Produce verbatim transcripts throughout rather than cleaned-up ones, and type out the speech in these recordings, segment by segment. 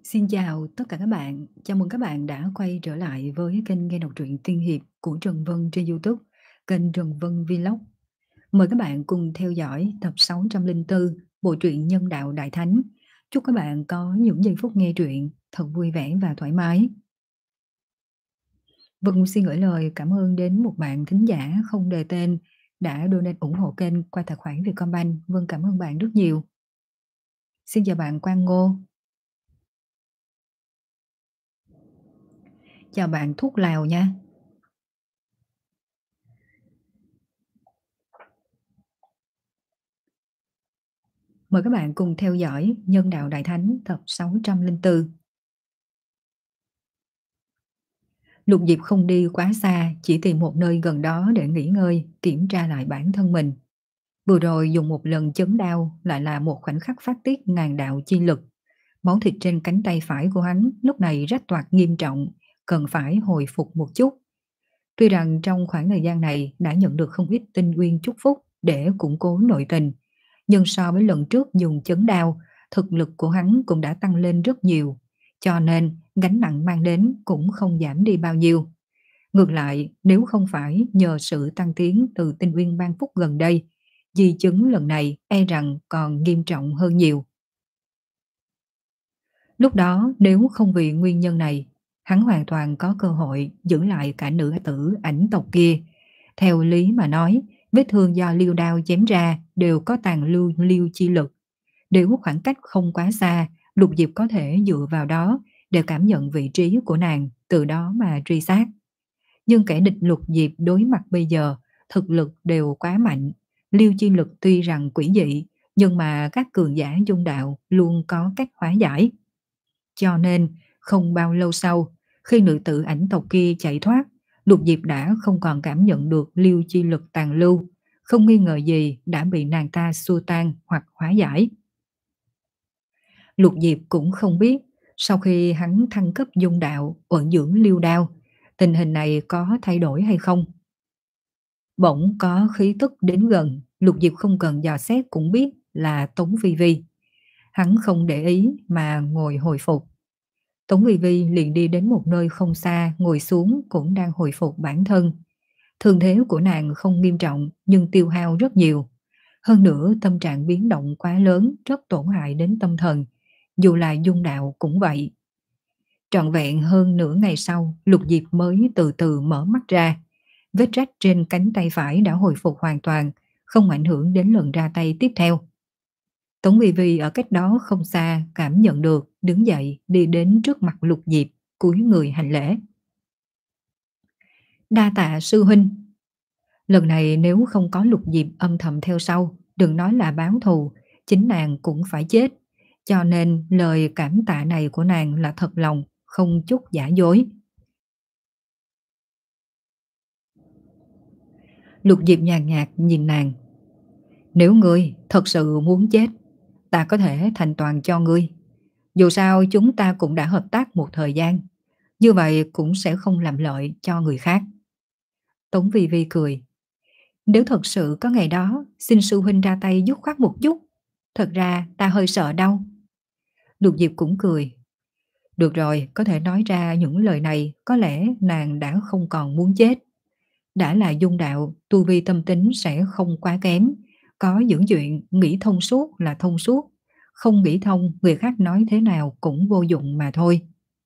Xin chào tất cả các bạn, chào mừng các bạn đã quay trở lại với kênh nghe đọc truyện tiên hiệp của Trần Vân trên YouTube, kênh Trần Vân Vlog. Mời các bạn cùng theo dõi tập sáu trăm linh tư bộ truyện Nhân đạo Đại Thánh. Chúc các bạn có những giây phút nghe truyện thật vui vẻ và thoải mái. Vân xin gửi lời cảm ơn đến một bạn thính giả không đề tên đã donate ủng hộ kênh qua tài khoản Vietcombank. Vân cảm ơn bạn rất nhiều. Xin chào bạn Quang Ngô. Chào bạn Thuốc Lào nha. Mời các bạn cùng theo dõi Nhân đạo Đại Thánh tập sáu trăm linh tư. Lục Diệp không đi quá xa, chỉ tìm một nơi gần đó để nghỉ ngơi, kiểm tra lại bản thân mình. Vừa rồi dùng một lần chấn đao lại là một khoảnh khắc phát tiết ngàn đạo chi lực. Máu thịt trên cánh tay phải của hắn lúc này rách toạc nghiêm trọng, cần phải hồi phục một chút. Tuy rằng trong khoảng thời gian này đã nhận được không ít tinh nguyên chúc phúc để củng cố nội tình, nhưng so với lần trước dùng chấn đao, thực lực của hắn cũng đã tăng lên rất nhiều, cho nên gánh nặng mang đến cũng không giảm đi bao nhiêu. Ngược lại, nếu không phải nhờ sự tăng tiến từ tinh nguyên ban phúc gần đây, di chứng lần này e rằng còn nghiêm trọng hơn nhiều. Lúc đó nếu không vì nguyên nhân này, hắn hoàn toàn có cơ hội giữ lại cả nữ tử ảnh tộc kia. Theo lý mà nói, vết thương do liêu đao chém ra đều có tàn lưu liêu chi lực. Nếu khoảng cách không quá xa, Lục Diệp có thể dựa vào đó để cảm nhận vị trí của nàng, từ đó mà truy sát. Nhưng kẻ địch Lục Diệp đối mặt bây giờ, thực lực đều quá mạnh. Liêu chi lực tuy rằng quỷ dị, nhưng mà các cường giả dung đạo luôn có cách hóa giải. Cho nên, không bao lâu sau, khi nữ tử ảnh tộc kia chạy thoát, Lục Diệp đã không còn cảm nhận được liêu chi lực tàn lưu, không nghi ngờ gì đã bị nàng ta xua tan hoặc hóa giải. Lục Diệp cũng không biết, sau khi hắn thăng cấp dung đạo, ẩn dưỡng liêu đao, tình hình này có thay đổi hay không. Bỗng có khí tức đến gần, Lục Diệp không cần dò xét cũng biết là Tống Vi Vi. Hắn không để ý mà ngồi hồi phục. Tống Vi Vi liền đi đến một nơi không xa, ngồi xuống cũng đang hồi phục bản thân. Thương thế của nàng không nghiêm trọng nhưng tiêu hao rất nhiều. Hơn nữa tâm trạng biến động quá lớn rất tổn hại đến tâm thần. Dù là dung đạo cũng vậy. Trọn vẹn hơn nửa ngày sau, Lục Diệp mới từ từ mở mắt ra. Vết rách trên cánh tay phải đã hồi phục hoàn toàn, không ảnh hưởng đến lần ra tay tiếp theo. Tống Vi Vi ở cách đó không xa cảm nhận được, đứng dậy đi đến trước mặt Lục Diệp, cúi người hành lễ. Đa tạ sư huynh. Lần này nếu không có Lục Diệp âm thầm theo sau, đừng nói là báo thù, chính nàng cũng phải chết. Cho nên lời cảm tạ này của nàng là thật lòng, không chút giả dối. Lục Diệp nhàn nhạt nhìn nàng. Nếu ngươi thật sự muốn chết, ta có thể thành toàn cho ngươi. Dù sao chúng ta cũng đã hợp tác một thời gian, như vậy cũng sẽ không làm lợi cho người khác. Tống Vi Vi cười. Nếu thật sự có ngày đó, xin sư huynh ra tay dứt khoát một chút. Thật ra ta hơi sợ đâu. Lục Diệp cũng cười. Được rồi, có thể nói ra những lời này, có lẽ nàng đã không còn muốn chết. Đã là dung đạo, tu vi tâm tính sẽ không quá kém. Có những chuyện nghĩ thông suốt là thông suốt. Không nghĩ thông, người khác nói thế nào cũng vô dụng mà thôi.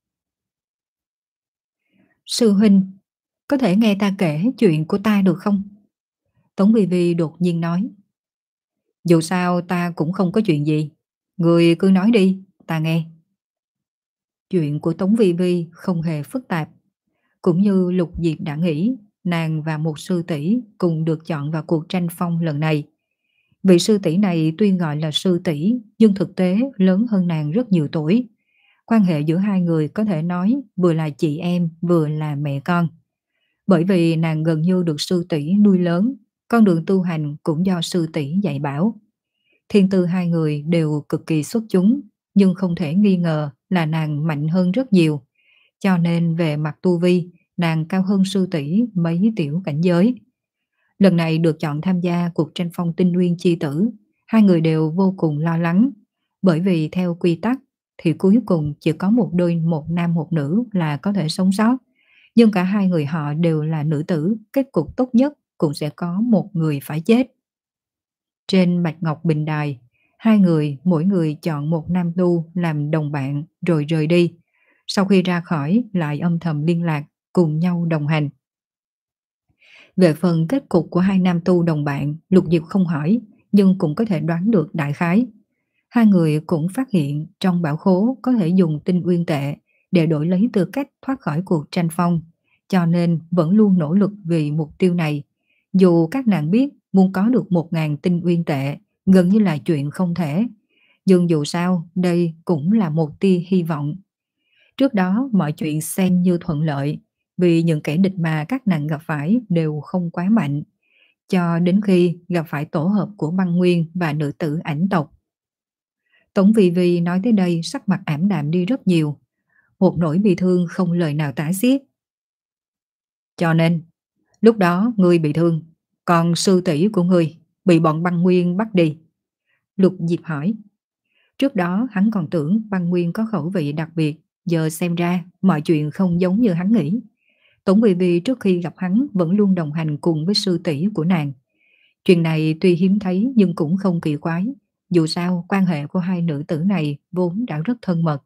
Sư huynh, có thể nghe ta kể chuyện của ta được không? Tống Vi Vi đột nhiên nói. Dù sao ta cũng không có chuyện gì. Người cứ nói đi, ta nghe. Chuyện của Tống Vi Vi không hề phức tạp. Cũng như Lục Diệp đã nghĩ, nàng và một sư tỷ cùng được chọn vào cuộc tranh phong lần này. Vị sư tỷ này tuy gọi là sư tỷ nhưng thực tế lớn hơn nàng rất nhiều tuổi. Quan hệ giữa hai người có thể nói vừa là chị em vừa là mẹ con. Bởi vì nàng gần như được sư tỷ nuôi lớn, con đường tu hành cũng do sư tỷ dạy bảo. Thiên tư hai người đều cực kỳ xuất chúng, nhưng không thể nghi ngờ là nàng mạnh hơn rất nhiều. Cho nên về mặt tu vi, nàng cao hơn sư tỷ mấy tiểu cảnh giới. Lần này được chọn tham gia cuộc tranh phong tinh nguyên chi tử, hai người đều vô cùng lo lắng. Bởi vì theo quy tắc, thì cuối cùng chỉ có một đôi một nam một nữ là có thể sống sót. Nhưng cả hai người họ đều là nữ tử, kết cục tốt nhất cũng sẽ có một người phải chết. Trên Bạch Ngọc Bình Đài, hai người mỗi người chọn một nam tu làm đồng bạn rồi rời đi. Sau khi ra khỏi lại âm thầm liên lạc, cùng nhau đồng hành. Về phần kết cục của hai nam tu đồng bạn, Lục Diệp không hỏi, nhưng cũng có thể đoán được đại khái. Hai người cũng phát hiện trong bảo khố có thể dùng tinh uyên tệ để đổi lấy tư cách thoát khỏi cuộc tranh phong, cho nên vẫn luôn nỗ lực vì mục tiêu này. Dù các nàng biết muốn có được một ngàn tinh uyên tệ gần như là chuyện không thể, nhưng dù sao đây cũng là một tia hy vọng. Trước đó mọi chuyện xem như thuận lợi, vì những kẻ địch mà các nàng gặp phải đều không quá mạnh, cho đến khi gặp phải tổ hợp của băng nguyên và nữ tử ảnh tộc. Tống Vi Vi nói tới đây sắc mặt ảm đạm đi rất nhiều, một nỗi bi thương không lời nào tả xiết. Cho nên, lúc đó ngươi bị thương, còn sư tỷ của ngươi bị bọn băng nguyên bắt đi. Lục Diệp hỏi. Trước đó hắn còn tưởng băng nguyên có khẩu vị đặc biệt, giờ xem ra mọi chuyện không giống như hắn nghĩ. Tống Vi Vi trước khi gặp hắn vẫn luôn đồng hành cùng với sư tỷ của nàng. Chuyện này tuy hiếm thấy nhưng cũng không kỳ quái, dù sao quan hệ của hai nữ tử này vốn đã rất thân mật.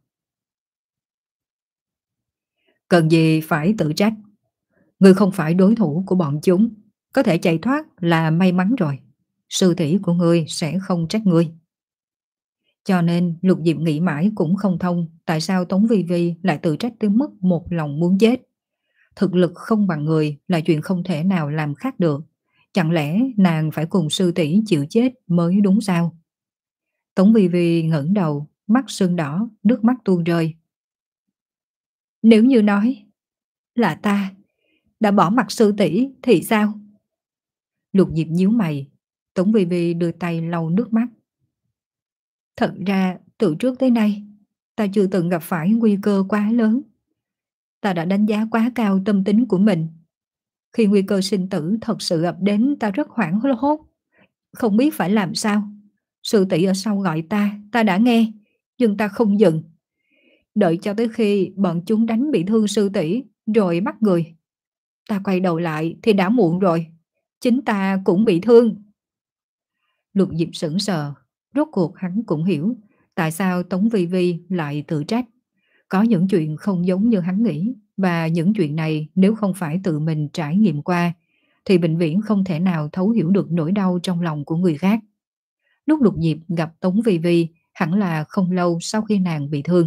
Cần gì phải tự trách, ngươi không phải đối thủ của bọn chúng, có thể chạy thoát là may mắn rồi, sư tỷ của ngươi sẽ không trách ngươi. Cho nên Lục Diệp nghĩ mãi cũng không thông tại sao Tống Vi Vi lại tự trách tới mức một lòng muốn chết. Thực lực không bằng người là chuyện không thể nào làm khác được, chẳng lẽ nàng phải cùng sư tỷ chịu chết mới đúng sao? Tống Vi Vi ngẩng đầu, mắt sưng đỏ, nước mắt tuôn rơi. Nếu như nói là ta đã bỏ mặt sư tỷ thì sao? Lục Diệp nhíu mày, Tống Vi Vi đưa tay lau nước mắt. Thật ra từ trước tới nay ta chưa từng gặp phải nguy cơ quá lớn. Ta đã đánh giá quá cao tâm tính của mình. Khi nguy cơ sinh tử thật sự ập đến ta rất hoảng hốt, không biết phải làm sao. Sư tỷ ở sau gọi ta, ta đã nghe, nhưng ta không dừng. Đợi cho tới khi bọn chúng đánh bị thương sư tỷ rồi bắt người. Ta quay đầu lại thì đã muộn rồi, chính ta cũng bị thương. Lục Diệp sững sờ, rốt cuộc hắn cũng hiểu tại sao Tống Vi Vi lại tự trách. Có những chuyện không giống như hắn nghĩ, và những chuyện này nếu không phải tự mình trải nghiệm qua thì bệnh viện không thể nào thấu hiểu được nỗi đau trong lòng của người khác. Lúc Lục Diệp gặp Tống Vi Vi hẳn là không lâu sau khi nàng bị thương.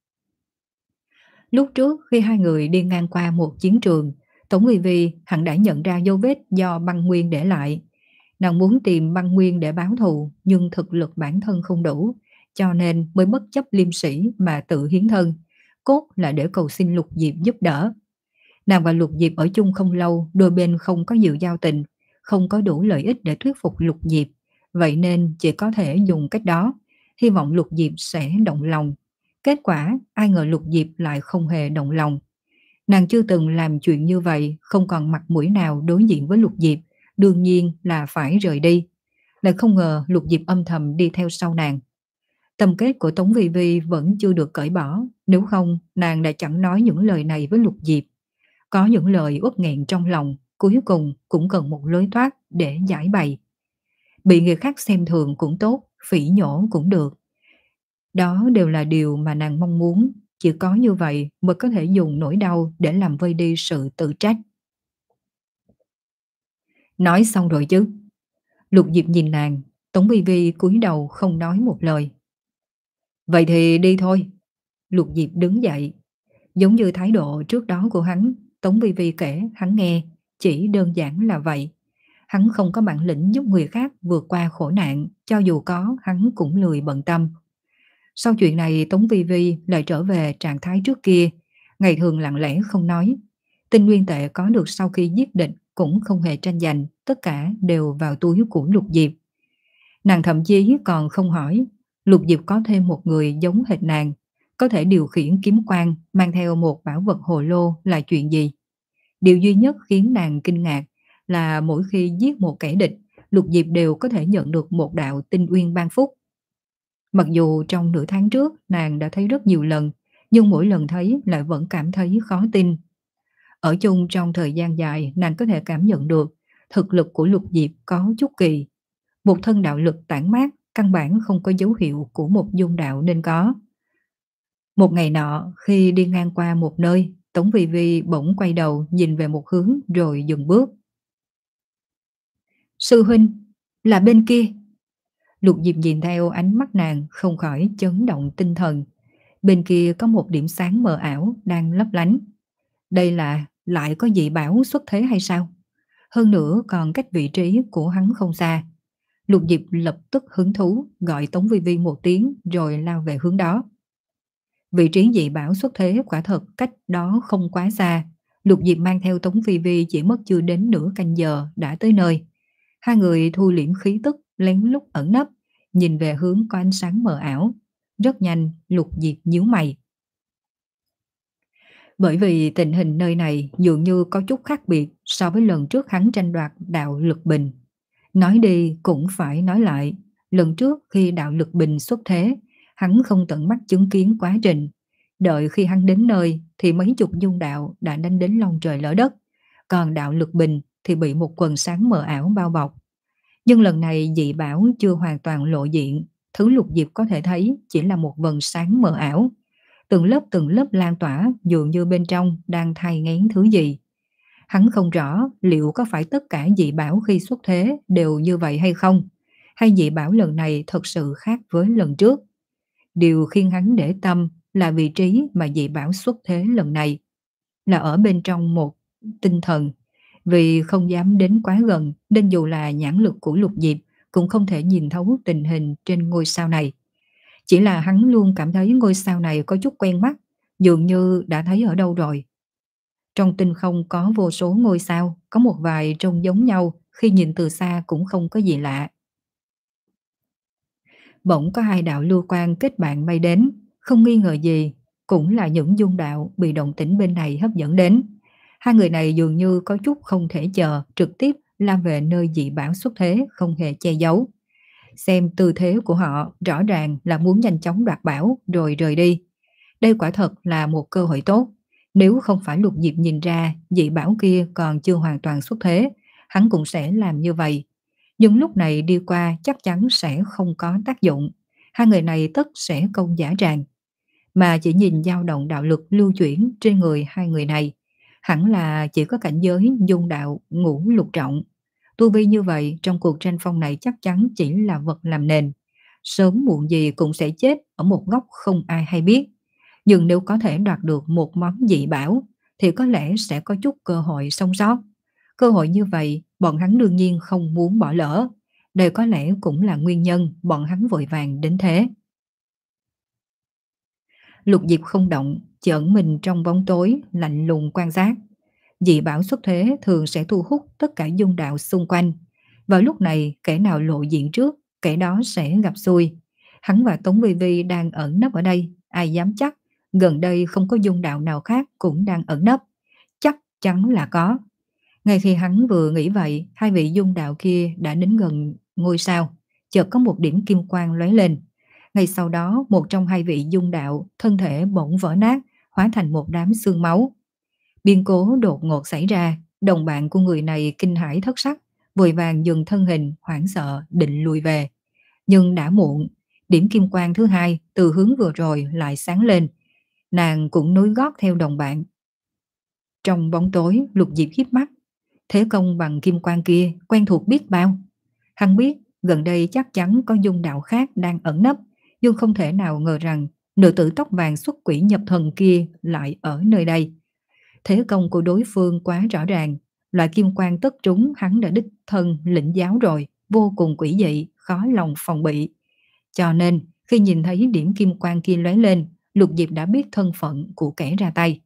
Lúc trước khi hai người đi ngang qua một chiến trường, Tống Vi Vi hẳn đã nhận ra dấu vết do băng nguyên để lại. Nàng muốn tìm băng nguyên để báo thù, nhưng thực lực bản thân không đủ, cho nên mới bất chấp liêm sĩ mà tự hiến thân, cốt là để cầu xin Lục Diệp giúp đỡ. Nàng và Lục Diệp ở chung không lâu, đôi bên không có nhiều giao tình, không có đủ lợi ích để thuyết phục Lục Diệp, vậy nên chỉ có thể dùng cách đó, hy vọng Lục Diệp sẽ động lòng. Kết quả, ai ngờ Lục Diệp lại không hề động lòng. Nàng chưa từng làm chuyện như vậy, không còn mặt mũi nào đối diện với Lục Diệp, đương nhiên là phải rời đi. Lại không ngờ Lục Diệp âm thầm đi theo sau nàng. Tâm kết của Tống Vi Vi vẫn chưa được cởi bỏ, nếu không nàng đã chẳng nói những lời này với Lục Diệp. Có những lời uất nghẹn trong lòng, cuối cùng cũng cần một lối thoát để giải bày. Bị người khác xem thường cũng tốt, phỉ nhổ cũng được. Đó đều là điều mà nàng mong muốn, chỉ có như vậy mới có thể dùng nỗi đau để làm vơi đi sự tự trách. Nói xong rồi chứ? Lục Diệp nhìn nàng, Tống Vi Vi cúi đầu không nói một lời. Vậy thì đi thôi. Lục Diệp đứng dậy. Giống như thái độ trước đó của hắn, Tống Vi Vi kể hắn nghe, chỉ đơn giản là vậy. Hắn không có bản lĩnh giúp người khác vượt qua khổ nạn, cho dù có hắn cũng lười bận tâm. Sau chuyện này Tống Vi Vi lại trở về trạng thái trước kia, ngày thường lặng lẽ không nói. Tinh nguyên tệ có được sau khi giết địch cũng không hề tranh giành, tất cả đều vào túi của Lục Diệp. Nàng thậm chí còn không hỏi Lục Diệp có thêm một người giống hệt nàng, có thể điều khiển kiếm quang mang theo một bảo vật hồ lô là chuyện gì. Điều duy nhất khiến nàng kinh ngạc là mỗi khi giết một kẻ địch, Lục Diệp đều có thể nhận được một đạo tinh uyên ban phúc. Mặc dù trong nửa tháng trước nàng đã thấy rất nhiều lần, nhưng mỗi lần thấy lại vẫn cảm thấy khó tin. Ở chung trong thời gian dài, nàng có thể cảm nhận được thực lực của Lục Diệp có chút kỳ. Một thân đạo lực tản mát, căn bản không có dấu hiệu của một dung đạo nên có. Một ngày nọ, khi đi ngang qua một nơi, Tống Vi Vi bỗng quay đầu nhìn về một hướng rồi dừng bước. Sư huynh, là bên kia. Lục Diệp nhìn theo ánh mắt nàng không khỏi chấn động tinh thần. Bên kia có một điểm sáng mờ ảo đang lấp lánh. Đây là lại có dị bảo xuất thế hay sao? Hơn nữa còn cách vị trí của hắn không xa. Lục Diệp lập tức hứng thú gọi Tống Vi Vi một tiếng rồi lao về hướng đó. Vị trí dị bảo xuất thế quả thật cách đó không quá xa. Lục Diệp mang theo Tống Vi Vi chỉ mất chưa đến nửa canh giờ đã tới nơi. Hai người thu liễm khí tức, lén lút ẩn nấp, nhìn về hướng có ánh sáng mờ ảo. Rất nhanh, Lục Diệp nhíu mày. Bởi vì tình hình nơi này dường như có chút khác biệt so với lần trước hắn tranh đoạt đạo lực bình. Nói đi cũng phải nói lại, lần trước khi đạo lực bình xuất thế, hắn không tận mắt chứng kiến quá trình. Đợi khi hắn đến nơi thì mấy chục dung đạo đã đánh đến long trời lỡ đất, còn đạo lực bình thì bị một quần sáng mờ ảo bao bọc. Nhưng lần này dị bảo chưa hoàn toàn lộ diện, thứ Lục Diệp có thể thấy chỉ là một vần sáng mờ ảo. Từng lớp từng lớp lan tỏa dường như bên trong đang thai nghén thứ gì. Hắn không rõ liệu có phải tất cả dị bảo khi xuất thế đều như vậy hay không, hay dị bảo lần này thật sự khác với lần trước. Điều khiến hắn để tâm là vị trí mà dị bảo xuất thế lần này là ở bên trong một tinh thần. Vì không dám đến quá gần nên dù là nhãn lực của Lục Diệp cũng không thể nhìn thấu tình hình trên ngôi sao này. Chỉ là hắn luôn cảm thấy ngôi sao này có chút quen mắt, dường như đã thấy ở đâu rồi. Trong tinh không có vô số ngôi sao, có một vài trông giống nhau, khi nhìn từ xa cũng không có gì lạ. Bỗng có hai đạo lưu quang kết bạn bay đến, không nghi ngờ gì, cũng là những dung đạo bị động tĩnh bên này hấp dẫn đến. Hai người này dường như có chút không thể chờ, trực tiếp lao về nơi dị bảo xuất thế, không hề che giấu. Xem tư thế của họ rõ ràng là muốn nhanh chóng đoạt bảo rồi rời đi. Đây quả thật là một cơ hội tốt. Nếu không phải Lục Diệp nhìn ra dị bảo kia còn chưa hoàn toàn xuất thế, hắn cũng sẽ làm như vậy. Nhưng lúc này đi qua chắc chắn sẽ không có tác dụng. Hai người này tất sẽ công giả tràng. Mà chỉ nhìn dao động đạo lực lưu chuyển trên người hai người này, hẳn là chỉ có cảnh giới dung đạo ngũ lục trọng. Tu vi như vậy trong cuộc tranh phong này chắc chắn chỉ là vật làm nền. Sớm muộn gì cũng sẽ chết ở một góc không ai hay biết. Nhưng nếu có thể đoạt được một món dị bảo thì có lẽ sẽ có chút cơ hội sống sót. Cơ hội như vậy bọn hắn đương nhiên không muốn bỏ lỡ. Đây có lẽ cũng là nguyên nhân bọn hắn vội vàng đến thế. Lục Diệp không động, chỉ ẩn mình trong bóng tối, lạnh lùng quan sát. Dị bảo xuất thế thường sẽ thu hút tất cả dung đạo xung quanh. Vào lúc này, kẻ nào lộ diện trước, kẻ đó sẽ gặp xui. Hắn và Tống Vi Vi đang ẩn nấp ở đây, ai dám chắc, gần đây không có dung đạo nào khác cũng đang ẩn nấp. Chắc chắn là có. Ngay khi hắn vừa nghĩ vậy, hai vị dung đạo kia đã đến gần ngôi sao, chợt có một điểm kim quang lóe lên. Ngay sau đó, một trong hai vị dung đạo, thân thể bỗng vỡ nát, hóa thành một đám xương máu. Biến cố đột ngột xảy ra, đồng bạn của người này kinh hãi thất sắc, vội vàng dừng thân hình, hoảng sợ, định lùi về. Nhưng đã muộn, điểm kim quang thứ hai từ hướng vừa rồi lại sáng lên. Nàng cũng nối gót theo đồng bạn. Trong bóng tối, Lục Diệp híp mắt. Thế công bằng kim quang kia quen thuộc biết bao. Hắn biết gần đây chắc chắn có dung đạo khác đang ẩn nấp, nhưng không thể nào ngờ rằng nữ tử tóc vàng xuất quỷ nhập thần kia lại ở nơi đây. Thế công của đối phương quá rõ ràng, loại kim quang tất trúng hắn đã đích thân lĩnh giáo rồi, vô cùng quỷ dị, khó lòng phòng bị. Cho nên, khi nhìn thấy điểm kim quang kia lóe lên, Lục Diệp đã biết thân phận của kẻ ra tay.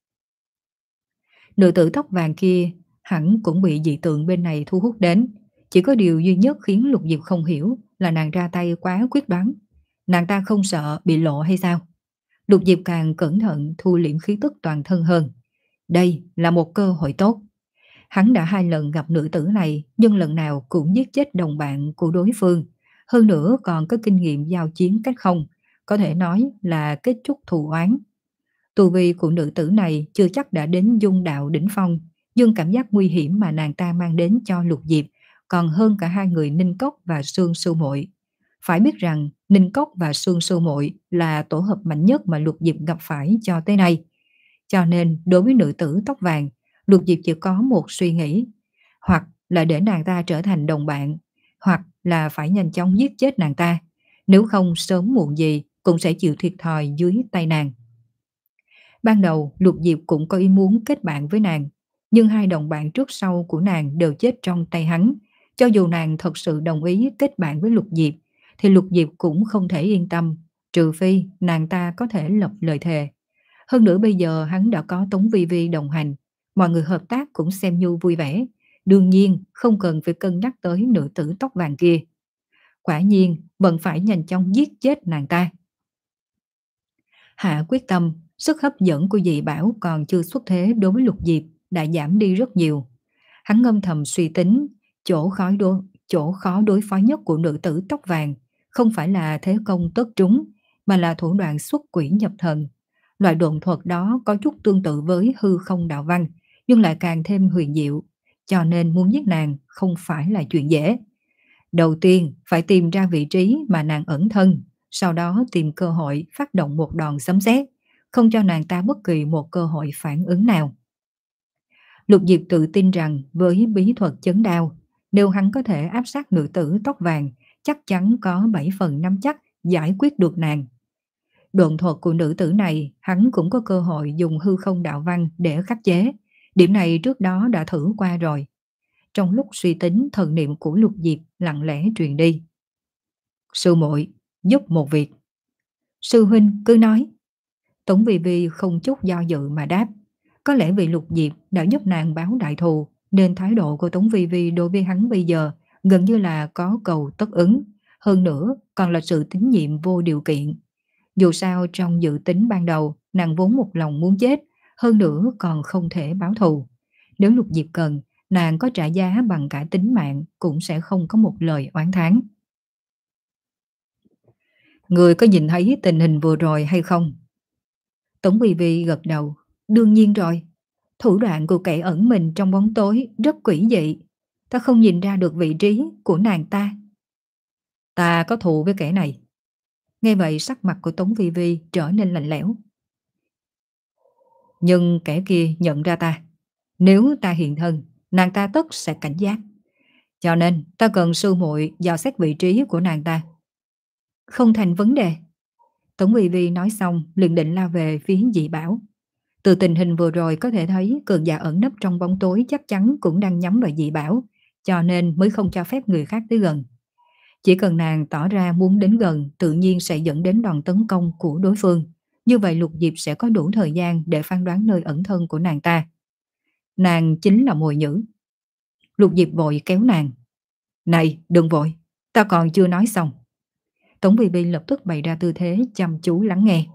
Nữ tử tóc vàng kia hẳn cũng bị dị tượng bên này thu hút đến. Chỉ có điều duy nhất khiến Lục Diệp không hiểu là nàng ra tay quá quyết đoán. Nàng ta không sợ bị lộ hay sao? Lục Diệp càng cẩn thận thu liễm khí tức toàn thân hơn. Đây là một cơ hội tốt. Hắn đã hai lần gặp nữ tử này, nhưng lần nào cũng giết chết đồng bạn của đối phương. hơn nữa còn có kinh nghiệm giao chiến cách không, có thể nói là kết thúc thù oán. Tu vi của nữ tử này chưa chắc đã đến dung đạo đỉnh phong, nhưng cảm giác nguy hiểm mà nàng ta mang đến cho Lục Diệp còn hơn cả hai người Ninh Cốc và Sương Sư Muội. Phải biết rằng Ninh Cốc và Sương Sư Muội là tổ hợp mạnh nhất mà Lục Diệp gặp phải cho tới nay. Cho nên đối với nữ tử tóc vàng, Lục Diệp chỉ có một suy nghĩ, hoặc là để nàng ta trở thành đồng bạn, hoặc là phải nhanh chóng giết chết nàng ta, nếu không sớm muộn gì cũng sẽ chịu thiệt thòi dưới tay nàng. Ban đầu Lục Diệp cũng có ý muốn kết bạn với nàng, nhưng hai đồng bạn trước sau của nàng đều chết trong tay hắn. Cho dù nàng thật sự đồng ý kết bạn với Lục Diệp, thì Lục Diệp cũng không thể yên tâm, trừ phi nàng ta có thể lập lời thề. Hơn nữa bây giờ hắn đã có Tống Vi Vi đồng hành, mọi người hợp tác cũng xem như vui vẻ, đương nhiên không cần phải cân nhắc tới nữ tử tóc vàng kia. Quả nhiên vẫn phải nhanh chóng giết chết nàng ta. Hạ quyết tâm, sức hấp dẫn của dị bảo còn chưa xuất thế đối với Lục Diệp đã giảm đi rất nhiều. Hắn ngâm thầm suy tính, chỗ khó đối, chỗ khó đối phó nhất của nữ tử tóc vàng không phải là thế công tất trúng, mà là thủ đoạn xuất quỷ nhập thần. Loại độn thuật đó có chút tương tự với hư không đạo văn, nhưng lại càng thêm huyền diệu, cho nên muốn giết nàng không phải là chuyện dễ. Đầu tiên phải tìm ra vị trí mà nàng ẩn thân, sau đó tìm cơ hội phát động một đòn sấm sét, không cho nàng ta bất kỳ một cơ hội phản ứng nào. Lục Diệp tự tin rằng với bí thuật chấn đao, nếu hắn có thể áp sát nữ tử tóc vàng, chắc chắn có bảy phần năm chắc giải quyết được nàng. Độn thuật của nữ tử này hắn cũng có cơ hội dùng hư không đạo văn để khắc chế, điểm này trước đó đã thử qua rồi. Trong lúc suy tính, thần niệm của Lục Diệp lặng lẽ truyền đi. Sư muội, giúp một việc. Sư huynh cứ nói. Tống Vi Vi không chút do dự mà đáp. Có lẽ vì Lục Diệp đã giúp nàng báo đại thù, nên thái độ của Tống Vi Vi đối với hắn bây giờ gần như là có cầu tất ứng. Hơn nữa còn là sự tín nhiệm vô điều kiện. Dù sao trong dự tính ban đầu, nàng vốn một lòng muốn chết, hơn nữa còn không thể báo thù. Nếu Lục Diệp cần, nàng có trả giá bằng cả tính mạng cũng sẽ không có một lời oán thán. Người có nhìn thấy tình hình vừa rồi hay không? Tống Vi Vi gật đầu. Đương nhiên rồi. Thủ đoạn của kẻ ẩn mình trong bóng tối rất quỷ dị. Ta không nhìn ra được vị trí của nàng ta. Ta có thù với kẻ này. Nghe vậy sắc mặt của Tống Vi Vi trở nên lạnh lẽo. Nhưng kẻ kia nhận ra ta. Nếu ta hiện thân, nàng ta tất sẽ cảnh giác. Cho nên ta cần sư muội dò xét vị trí của nàng ta. Không thành vấn đề. Tống Vi Vi nói xong liền định lao về phía dị bảo. Từ tình hình vừa rồi có thể thấy cường giả ẩn nấp trong bóng tối chắc chắn cũng đang nhắm vào dị bảo, cho nên mới không cho phép người khác tới gần. Chỉ cần nàng tỏ ra muốn đến gần, tự nhiên sẽ dẫn đến đòn tấn công của đối phương. Như vậy Lục Diệp sẽ có đủ thời gian để phán đoán nơi ẩn thân của nàng ta. Nàng chính là mồi nhữ. Lục Diệp vội kéo nàng. Này, đừng vội, ta còn chưa nói xong. Tống Vi Vi lập tức bày ra tư thế chăm chú lắng nghe.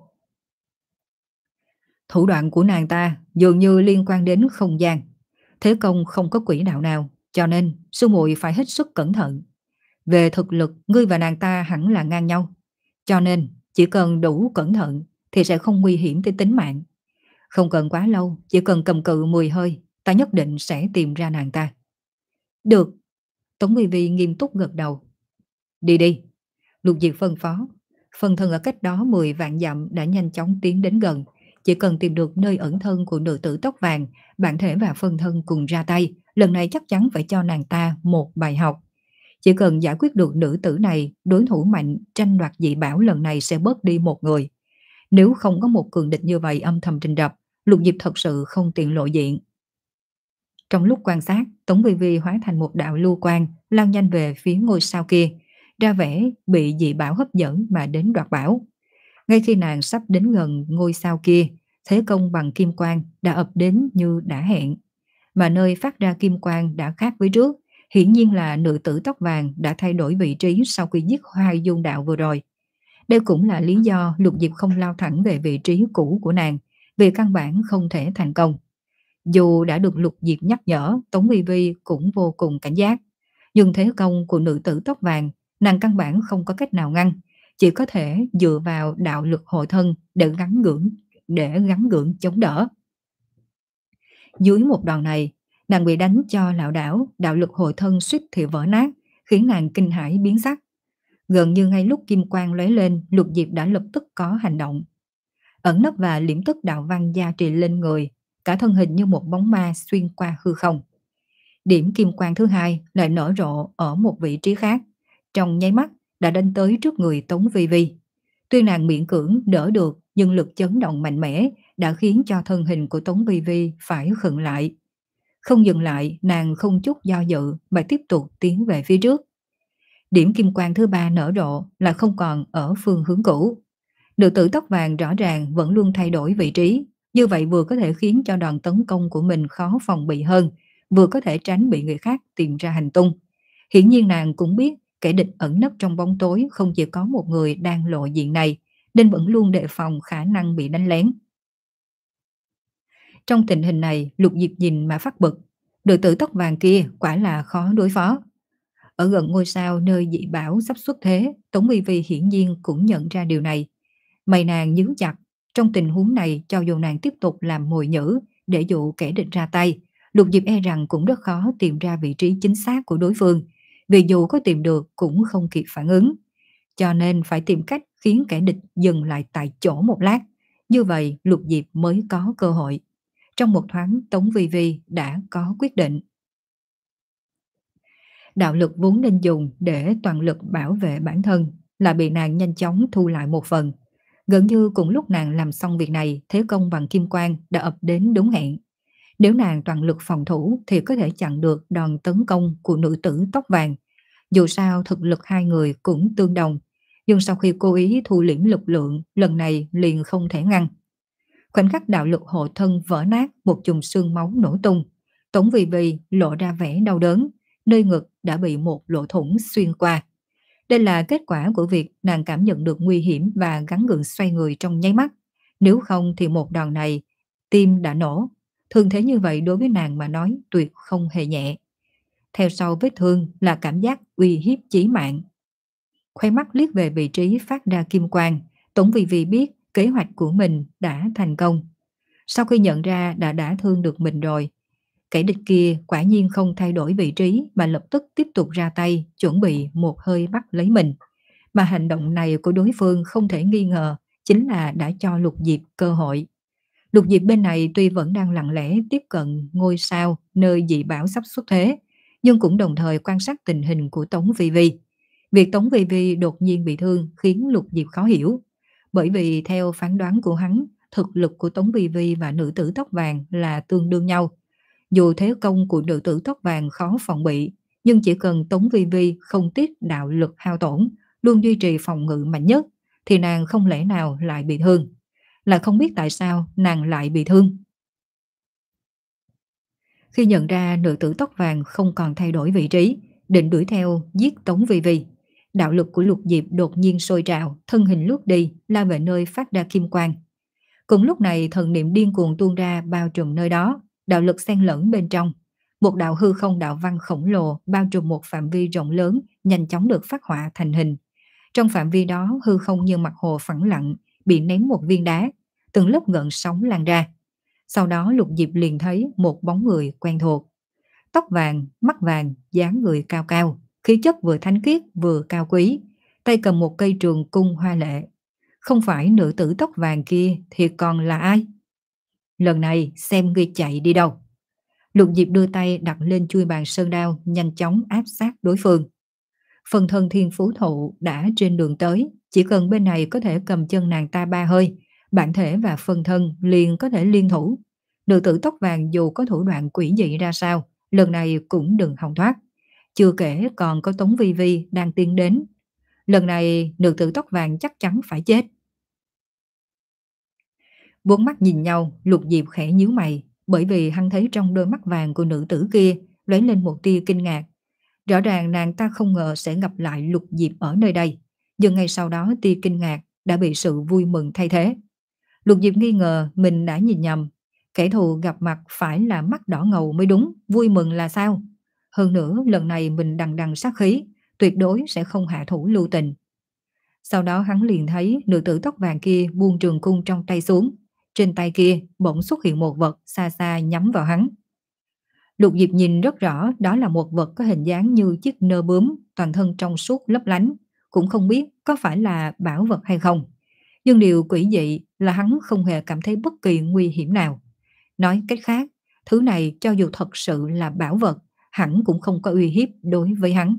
Thủ đoạn của nàng ta dường như liên quan đến không gian. Thế công không có quỹ đạo nào, cho nên sư muội phải hết sức cẩn thận. Về thực lực, ngươi và nàng ta hẳn là ngang nhau. Cho nên, chỉ cần đủ cẩn thận thì sẽ không nguy hiểm tới tính mạng. Không cần quá lâu, chỉ cần cầm cự mười hơi, ta nhất định sẽ tìm ra nàng ta. Được. Tống Vi Vi nghiêm túc gật đầu. Đi đi. Lục Diệp phân phó. Phần thân ở cách đó mười vạn dặm đã nhanh chóng tiến đến gần. Chỉ cần tìm được nơi ẩn thân của nữ tử tóc vàng, bản thể và phân thân cùng ra tay. Lần này chắc chắn phải cho nàng ta một bài học. Chỉ cần giải quyết được nữ tử này, đối thủ mạnh tranh đoạt dị bảo lần này sẽ bớt đi một người. Nếu không có một cường địch như vậy âm thầm trình đập, Lục Diệp thật sự không tiện lộ diện. Trong lúc quan sát, Tống Vi Vi hóa thành một đạo lưu quang, lao nhanh về phía ngôi sao kia, ra vẻ bị dị bảo hấp dẫn mà đến đoạt bảo. Ngay khi nàng sắp đến gần ngôi sao kia, thế công bằng kim quang đã ập đến như đã hẹn. Mà nơi phát ra kim quang đã khác với trước, hiển nhiên là nữ tử tóc vàng đã thay đổi vị trí sau khi giết hai dung đạo vừa rồi. Đây cũng là lý do Lục Diệp không lao thẳng về vị trí cũ của nàng, vì căn bản không thể thành công. Dù đã được Lục Diệp nhắc nhở, Tống Vi Vi cũng vô cùng cảnh giác. Nhưng thế công của nữ tử tóc vàng Nàng căn bản không có cách nào ngăn, chỉ có thể dựa vào đạo lực hộ thân để gắng gượng để gắng gượng chống đỡ. Dưới một đòn này, nàng bị đánh cho lảo đảo, đạo lực hộ thân suýt thì vỡ nát, khiến nàng kinh hãi biến sắc. Gần như ngay lúc kim quang lóe lên, Lục Diệp đã lập tức có hành động. Ẩn nấp và liễm tức đạo văn gia trì lên người, cả thân hình như một bóng ma xuyên qua hư không. Điểm kim quang thứ hai lại nở rộ ở một vị trí khác, trong nháy mắt đã đánh tới trước người Tống Vi Vi. Tuy nàng miễn cưỡng đỡ được, nhưng lực chấn động mạnh mẽ đã khiến cho thân hình của Tống Vi Vi phải khựng lại. Không dừng lại, nàng không chút do dự mà tiếp tục tiến về phía trước. Điểm kim quang thứ ba nở rộ là không còn ở phương hướng cũ. Nữ tử tóc vàng rõ ràng vẫn luôn thay đổi vị trí, như vậy vừa có thể khiến cho đòn tấn công của mình khó phòng bị hơn, vừa có thể tránh bị người khác tìm ra hành tung. Hiển nhiên nàng cũng biết kẻ địch ẩn nấp trong bóng tối không chỉ có một người đang lộ diện này, nên vẫn luôn đề phòng khả năng bị đánh lén. Trong tình hình này, Lục Diệp nhìn mà phát bực, nữ tử tóc vàng kia quả là khó đối phó. Ở gần ngôi sao nơi dị bảo sắp xuất thế, Tống Vi Vi hiển nhiên cũng nhận ra điều này. Mày nàng nhíu chặt, trong tình huống này cho dù nàng tiếp tục làm mồi nhữ để dụ kẻ địch ra tay, Lục Diệp e rằng cũng rất khó tìm ra vị trí chính xác của đối phương, vì dù có tìm được cũng không kịp phản ứng. Cho nên phải tìm cách khiến kẻ địch dừng lại tại chỗ một lát, như vậy Lục Diệp mới có cơ hội. Trong một thoáng, Tống Vi Vi đã có quyết định. Đạo lực vốn nên dùng để toàn lực bảo vệ bản thân là bị nàng nhanh chóng thu lại một phần. Gần như cùng lúc nàng làm xong việc này, thế công bằng kim quang đã ập đến đúng hẹn. Nếu nàng toàn lực phòng thủ thì có thể chặn được đòn tấn công của nữ tử tóc vàng. Dù sao thực lực hai người cũng tương đồng, nhưng sau khi cố ý thu liễm lực lượng, lần này liền không thể ngăn. Khoảnh khắc đạo lực hộ thân vỡ nát, một chùm xương máu nổ tung. Tống Vi Vi lộ ra vẻ đau đớn, nơi ngực đã bị một lỗ thủng xuyên qua. Đây là kết quả của việc nàng cảm nhận được nguy hiểm và gắng gượng xoay người trong nháy mắt. Nếu không thì một đòn này, tim đã nổ. Thương thế như vậy đối với nàng mà nói tuyệt không hề nhẹ. Theo sau vết thương là cảm giác uy hiếp chí mạng. Khóe mắt liếc về vị trí phát ra kim quang, Tống Vi Vi biết kế hoạch của mình đã thành công. Sau khi nhận ra đã đã thương được mình rồi, kẻ địch kia quả nhiên không thay đổi vị trí mà lập tức tiếp tục ra tay, chuẩn bị một hơi bắt lấy mình. Mà hành động này của đối phương không thể nghi ngờ chính là đã cho Lục Diệp cơ hội. Lục Diệp bên này tuy vẫn đang lặng lẽ tiếp cận ngôi sao nơi dị bảo sắp xuất thế, nhưng cũng đồng thời quan sát tình hình của Tống Vi Vi. Việc Tống Vi Vi đột nhiên bị thương khiến Lục Diệp khó hiểu, bởi vì theo phán đoán của hắn, thực lực của Tống Vi Vi và nữ tử tóc vàng là tương đương nhau. Dù thế công của nữ tử tóc vàng khó phòng bị, nhưng chỉ cần Tống Vi Vi không tiếc đạo lực hao tổn, luôn duy trì phòng ngự mạnh nhất, thì nàng không lẽ nào lại bị thương. Là không biết tại sao nàng lại bị thương. Khi nhận ra nữ tử tóc vàng không còn thay đổi vị trí, định đuổi theo giết Tống Vi Vi, đạo lực của Lục Diệp đột nhiên sôi trào, thân hình lướt đi, lao về nơi phát ra kim quang. Cùng lúc này thần niệm điên cuồng tuôn ra bao trùm nơi đó, đạo lực xen lẫn bên trong. Một đạo hư không đạo văn khổng lồ bao trùm một phạm vi rộng lớn, nhanh chóng được phát họa thành hình. Trong phạm vi đó, hư không như mặt hồ phẳng lặng, bị ném một viên đá, từng lớp gợn sóng lan ra. Sau đó Lục Diệp liền thấy một bóng người quen thuộc. Tóc vàng, mắt vàng, dáng người cao cao, khí chất vừa thánh khiết vừa cao quý, tay cầm một cây trường cung hoa lệ. Không phải nữ tử tóc vàng kia thì còn là ai? Lần này xem ngươi chạy đi đâu. Lục Diệp đưa tay đặt lên chuôi bàn sơn đao, nhanh chóng áp sát đối phương. Phần thân thiên phú thụ đã trên đường tới, chỉ cần bên này có thể cầm chân nàng ta ba hơi, bản thể và phần thân liền có thể liên thủ. Nữ tử tóc vàng dù có thủ đoạn quỷ dị ra sao, lần này cũng đừng hòng thoát. Chưa kể còn có Tống Vi Vi đang tiến đến. Lần này nữ tử tóc vàng chắc chắn phải chết. Bốn mắt nhìn nhau, Lục Diệp khẽ nhíu mày, bởi vì hắn thấy trong đôi mắt vàng của nữ tử kia lóe lên một tia kinh ngạc. Rõ ràng nàng ta không ngờ sẽ gặp lại Lục Diệp ở nơi đây, nhưng ngay sau đó tia kinh ngạc đã bị sự vui mừng thay thế. Lục Diệp nghi ngờ mình đã nhìn nhầm, kẻ thù gặp mặt phải là mắt đỏ ngầu mới đúng, vui mừng là sao? Hơn nữa lần này mình đằng đằng sát khí, tuyệt đối sẽ không hạ thủ lưu tình. Sau đó hắn liền thấy nữ tử tóc vàng kia buông trường cung trong tay xuống, trên tay kia bỗng xuất hiện một vật xa xa nhắm vào hắn. Lục Diệp nhìn rất rõ đó là một vật có hình dáng như chiếc nơ bướm, toàn thân trong suốt lấp lánh, cũng không biết có phải là bảo vật hay không. Nhưng điều quỷ dị là hắn không hề cảm thấy bất kỳ nguy hiểm nào. Nói cách khác, thứ này cho dù thật sự là bảo vật, hẳn cũng không có uy hiếp đối với hắn.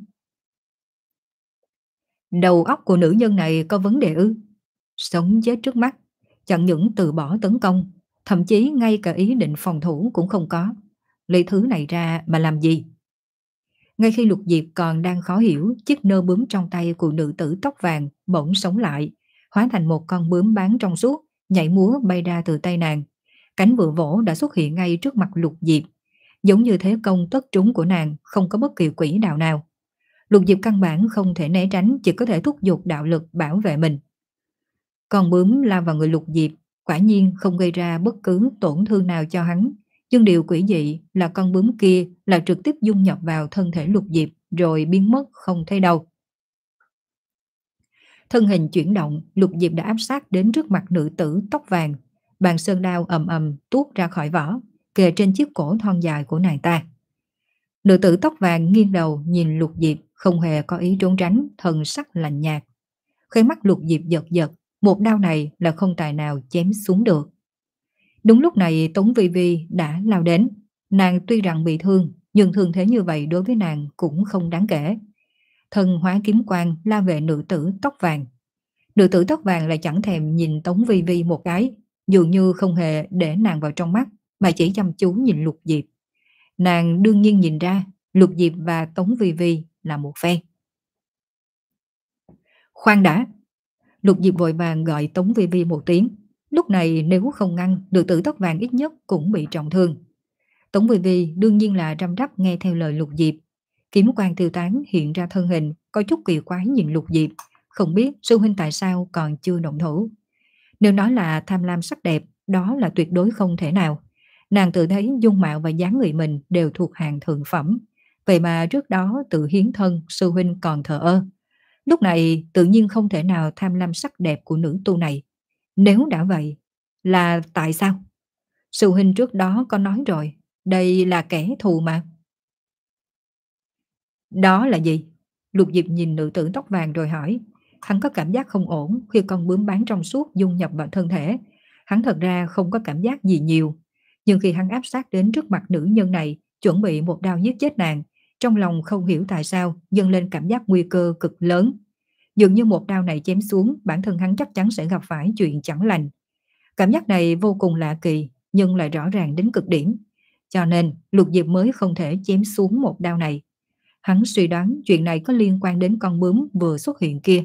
Đầu óc của nữ nhân này có vấn đề ư? Sống chết trước mắt, chẳng những từ bỏ tấn công, thậm chí ngay cả ý định phòng thủ cũng không có. Lấy thứ này ra mà làm gì? Ngay khi Lục Diệp còn đang khó hiểu, chiếc nơ bướm trong tay của nữ tử tóc vàng bỗng sống lại, hóa thành một con bướm bán trong suốt, nhảy múa bay ra từ tay nàng. Cánh vừa vỗ đã xuất hiện ngay trước mặt Lục Diệp, giống như thế công tất trúng của nàng, không có bất kỳ quỹ đạo nào. Lục Diệp căn bản không thể né tránh, chỉ có thể thúc giục đạo lực bảo vệ mình. Con bướm lao vào người Lục Diệp, quả nhiên không gây ra bất cứ tổn thương nào cho hắn. Nhưng điều quỷ dị là con bướm kia là trực tiếp dung nhập vào thân thể Lục Diệp rồi biến mất không thấy đâu. Thân hình chuyển động, Lục Diệp đã áp sát đến trước mặt nữ tử tóc vàng. Bàn sơn đao ầm ầm tuốt ra khỏi vỏ, kề trên chiếc cổ thon dài của nàng ta. Nữ tử tóc vàng nghiêng đầu nhìn Lục Diệp, không hề có ý trốn tránh, thần sắc lạnh nhạt. Khóe mắt Lục Diệp giật giật, một đao này là không tài nào chém xuống được. Đúng lúc này Tống Vi Vi đã lao đến. Nàng tuy rằng bị thương, nhưng thương thế như vậy đối với nàng cũng không đáng kể. Thần hóa kiếm quang lao về nữ tử tóc vàng. Nữ tử tóc vàng lại chẳng thèm nhìn Tống Vi Vi một cái, dường như không hề để nàng vào trong mắt, mà chỉ chăm chú nhìn Lục Diệp. Nàng đương nhiên nhìn ra Lục Diệp và Tống Vi Vi là một phe. Khoan đã! Lục Diệp vội vàng gọi Tống Vi Vi một tiếng. Lúc này nếu không ngăn, nữ tử tóc vàng ít nhất cũng bị trọng thương. Tống Vi Vi đương nhiên là răm rắp nghe theo lời Lục Diệp. Kiếm quang tiêu tán hiện ra thân hình, có chút kỳ quái nhìn Lục Diệp, không biết sư huynh tại sao còn chưa động thủ. Nếu nói là tham lam sắc đẹp, đó là tuyệt đối không thể nào. Nàng tự thấy dung mạo và dáng người mình đều thuộc hàng thượng phẩm, vậy mà trước đó tự hiến thân sư huynh còn thờ ơ. Lúc này tự nhiên không thể nào tham lam sắc đẹp của nữ tu này. Nếu đã vậy, là tại sao? Sư huynh trước đó có nói rồi, đây là kẻ thù mà. Đó là gì? Lục Diệp nhìn nữ tử tóc vàng rồi hỏi. Hắn có cảm giác không ổn khi con bướm bán trong suốt dung nhập vào thân thể. Hắn thật ra không có cảm giác gì nhiều. Nhưng khi hắn áp sát đến trước mặt nữ nhân này, chuẩn bị một đao giết chết nàng, trong lòng không hiểu tại sao dâng lên cảm giác nguy cơ cực lớn. Dường như một đao này chém xuống, bản thân hắn chắc chắn sẽ gặp phải chuyện chẳng lành. Cảm giác này vô cùng lạ kỳ, nhưng lại rõ ràng đến cực điểm. Cho nên Lục Diệp mới không thể chém xuống một đao này. Hắn suy đoán chuyện này có liên quan đến con bướm vừa xuất hiện kia.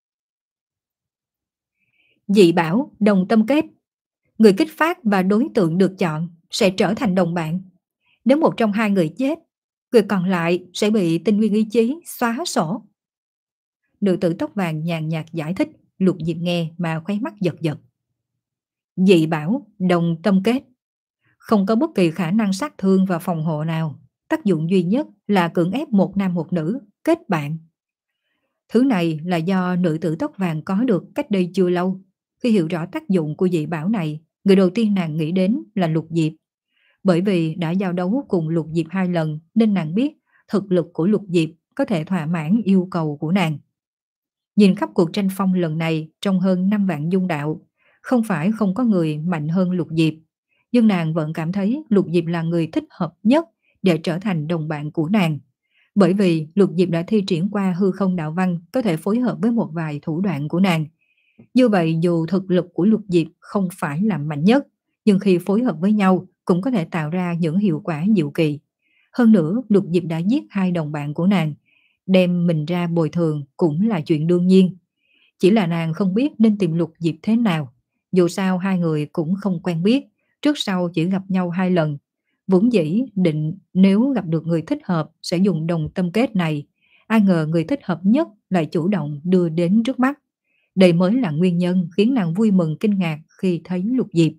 Dị bảo, đồng tâm kết. Người kích phát và đối tượng được chọn sẽ trở thành đồng bạn. Nếu một trong hai người chết, người còn lại sẽ bị tinh nguyên ý chí xóa sổ. Nữ tử tóc vàng nhàn nhạt giải thích. Lục Diệp nghe mà khóe mắt giật giật. Dị bảo, đồng tâm kết. Không có bất kỳ khả năng sát thương và phòng hộ nào. Tác dụng duy nhất là cưỡng ép một nam một nữ kết bạn. Thứ này là do nữ tử tóc vàng có được cách đây chưa lâu. Khi hiểu rõ tác dụng của dị bảo này, người đầu tiên nàng nghĩ đến là Lục Diệp. Bởi vì đã giao đấu cùng Lục Diệp hai lần nên nàng biết thực lực của Lục Diệp có thể thỏa mãn yêu cầu của nàng. Nhìn khắp cuộc tranh phong lần này trong hơn năm vạn dung đạo, không phải không có người mạnh hơn Lục Diệp, nhưng nàng vẫn cảm thấy Lục Diệp là người thích hợp nhất để trở thành đồng bạn của nàng. Bởi vì Lục Diệp đã thi triển qua hư không đạo văn có thể phối hợp với một vài thủ đoạn của nàng. Như vậy dù thực lực của Lục Diệp không phải là mạnh nhất, nhưng khi phối hợp với nhau cũng có thể tạo ra những hiệu quả diệu kỳ. Hơn nữa Lục Diệp đã giết hai đồng bạn của nàng, đem mình ra bồi thường cũng là chuyện đương nhiên. Chỉ là nàng không biết nên tìm Lục Diệp thế nào. Dù sao hai người cũng không quen biết, trước sau chỉ gặp nhau hai lần. Vốn dĩ định nếu gặp được người thích hợp sẽ dùng đồng tâm kết này. Ai ngờ người thích hợp nhất lại chủ động đưa đến trước mắt. Đây mới là nguyên nhân khiến nàng vui mừng kinh ngạc khi thấy Lục Diệp.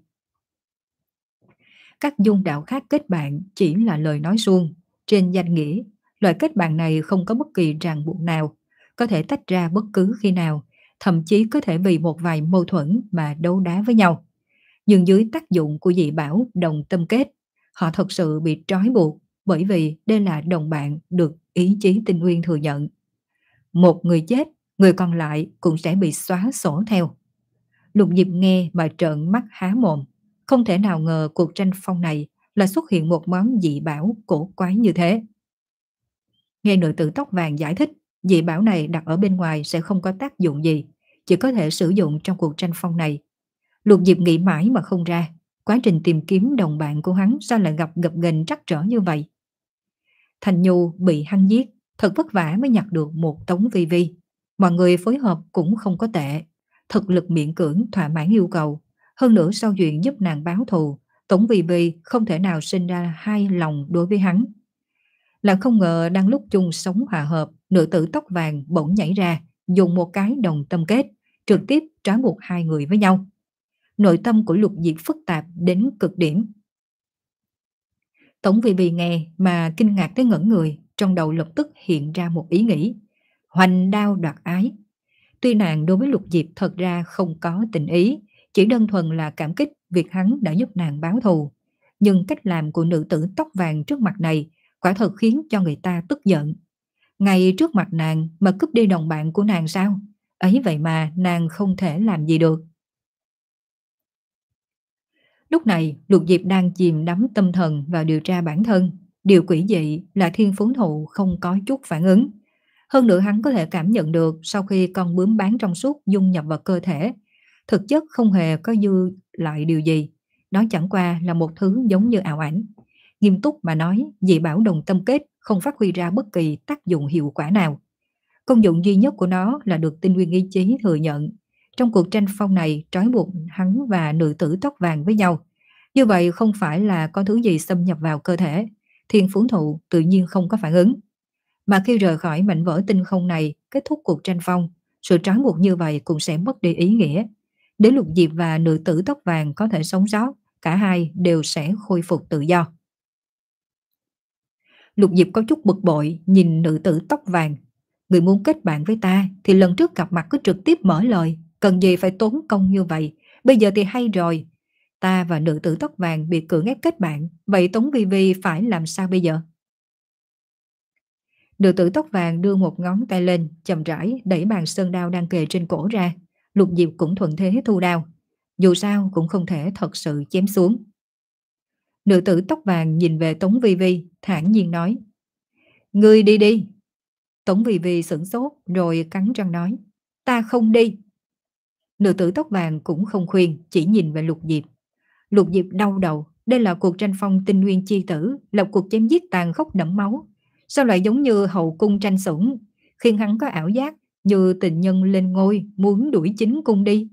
Các dung đạo khác kết bạn chỉ là lời nói suông. Trên danh nghĩa, Loại kết bạn này không có bất kỳ ràng buộc nào, có thể tách ra bất cứ khi nào, thậm chí có thể vì một vài mâu thuẫn mà đấu đá với nhau. Nhưng dưới tác dụng của dị bảo đồng tâm kết, họ thật sự bị trói buộc bởi vì đây là đồng bạn được ý chí tinh nguyên thừa nhận. Một người chết, người còn lại cũng sẽ bị xóa sổ theo. Lục Diệp nghe mà trợn mắt há mồm, không thể nào ngờ cuộc tranh phong này là xuất hiện một món dị bảo cổ quái như thế. Nghe nữ tử tóc vàng giải thích, dị bảo này đặt ở bên ngoài sẽ không có tác dụng gì, chỉ có thể sử dụng trong cuộc tranh phong này. Lục Diệp nghĩ mãi mà không ra, quá trình tìm kiếm đồng bạn của hắn sao lại gặp gập ghềnh trắc trở như vậy. Thành Nhu bị hắn giết, thật vất vả mới nhặt được một tống vi vi. Mọi người phối hợp cũng không có tệ, thực lực miễn cưỡng thỏa mãn yêu cầu. Hơn nữa sau chuyện giúp nàng báo thù, Tống Vi Vi không thể nào sinh ra hai lòng đối với hắn. Là không ngờ đang lúc chung sống hòa hợp, nữ tử tóc vàng bỗng nhảy ra, dùng một cái đồng tâm kết, trực tiếp trói buộc hai người với nhau. Nội tâm của Lục Diệp phức tạp đến cực điểm. Tống Vi Vi nghe mà kinh ngạc tới ngẩn người, trong đầu lập tức hiện ra một ý nghĩ. Hoành đao đoạt ái. Tuy nàng đối với Lục Diệp thật ra không có tình ý, chỉ đơn thuần là cảm kích việc hắn đã giúp nàng báo thù. Nhưng cách làm của nữ tử tóc vàng trước mặt này quả thật khiến cho người ta tức giận. Ngay trước mặt nàng mà cướp đi đồng bạn của nàng sao? Ấy vậy mà nàng không thể làm gì được. Lúc này, Lục Diệp đang chìm đắm tâm thần vào điều tra bản thân. Điều quỷ dị là thiên phú thụ không có chút phản ứng. Hơn nữa hắn có thể cảm nhận được sau khi con bướm bán trong suốt dung nhập vào cơ thể, thực chất không hề có dư lại điều gì. Đó chẳng qua là một thứ giống như ảo ảnh. Nghiêm túc mà nói, dị bảo đồng tâm kết không phát huy ra bất kỳ tác dụng hiệu quả nào. Công dụng duy nhất của nó là được tinh nguyên ý chí thừa nhận. Trong cuộc tranh phong này trói buộc hắn và nữ tử tóc vàng với nhau. Như vậy không phải là có thứ gì xâm nhập vào cơ thể, thiên phú thụ tự nhiên không có phản ứng. Mà khi rời khỏi mảnh vỡ tinh không này, kết thúc cuộc tranh phong, sự trói buộc như vậy cũng sẽ mất đi ý nghĩa. Để Lục Diệp và nữ tử tóc vàng có thể sống sót, cả hai đều sẽ khôi phục tự do. Lục Diệp có chút bực bội nhìn nữ tử tóc vàng. Người muốn kết bạn với ta thì lần trước gặp mặt cứ trực tiếp mở lời, cần gì phải tốn công như vậy. Bây giờ thì hay rồi, ta và nữ tử tóc vàng bị cưỡng ép kết bạn, vậy Tống Vi Vi phải làm sao bây giờ? Nữ tử tóc vàng đưa một ngón tay lên, chậm rãi đẩy bàn sơn đao đang kề trên cổ ra. Lục Diệp cũng thuận thế thu đao. Dù sao cũng không thể thật sự chém xuống. Nữ tử tóc vàng nhìn về Tống Vi Vi, thản nhiên nói: Ngươi đi đi. Tống Vi Vi sửng sốt rồi cắn răng nói: Ta không đi. Nữ tử tóc vàng cũng không khuyên, chỉ nhìn về Lục Diệp. Lục Diệp đau đầu, đây là cuộc tranh phong tinh nguyên chi tử, là cuộc chém giết tàn khốc đẫm máu. Sao lại giống như hậu cung tranh sủng, khiến hắn có ảo giác như tình nhân lên ngôi muốn đuổi chính cung đi.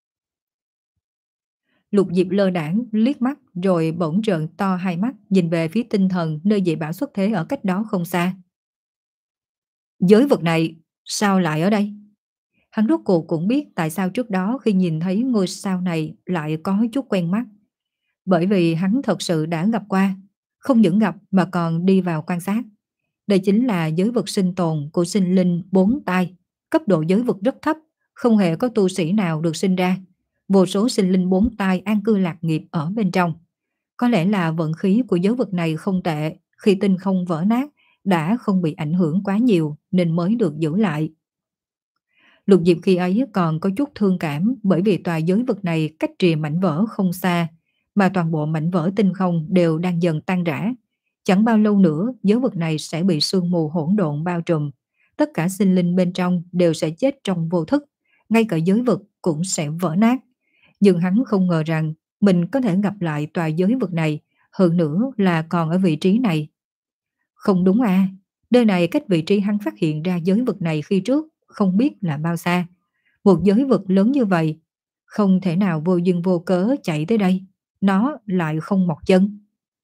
Lục Diệp lơ đãng liếc mắt rồi bỗng trợn to hai mắt nhìn về phía tinh thần nơi dị bảo xuất thế ở cách đó không xa. Giới vật này sao lại ở đây? Hắn rốt cuộc cũng biết tại sao trước đó khi nhìn thấy ngôi sao này lại có chút quen mắt. Bởi vì hắn thật sự đã gặp qua, không những gặp mà còn đi vào quan sát. Đây chính là giới vực sinh tồn của sinh linh bốn tai, cấp độ giới vực rất thấp, không hề có tu sĩ nào được sinh ra. Vô số sinh linh bốn tai an cư lạc nghiệp ở bên trong. Có lẽ là vận khí của giới vực này không tệ, khi tinh không vỡ nát, đã không bị ảnh hưởng quá nhiều nên mới được giữ lại. Lục Diệp khi ấy còn có chút thương cảm bởi vì tòa giới vực này cách rìa mảnh vỡ không xa, mà toàn bộ mảnh vỡ tinh không đều đang dần tan rã. Chẳng bao lâu nữa, giới vực này sẽ bị sương mù hỗn độn bao trùm. Tất cả sinh linh bên trong đều sẽ chết trong vô thức, ngay cả giới vực cũng sẽ vỡ nát. Nhưng hắn không ngờ rằng mình có thể gặp lại tòa giới vực này, hơn nữa là còn ở vị trí này. Không đúng à, nơi này cách vị trí hắn phát hiện ra giới vực này khi trước, không biết là bao xa. Một giới vực lớn như vậy, không thể nào vô duyên vô cớ chạy tới đây, nó lại không mọc chân.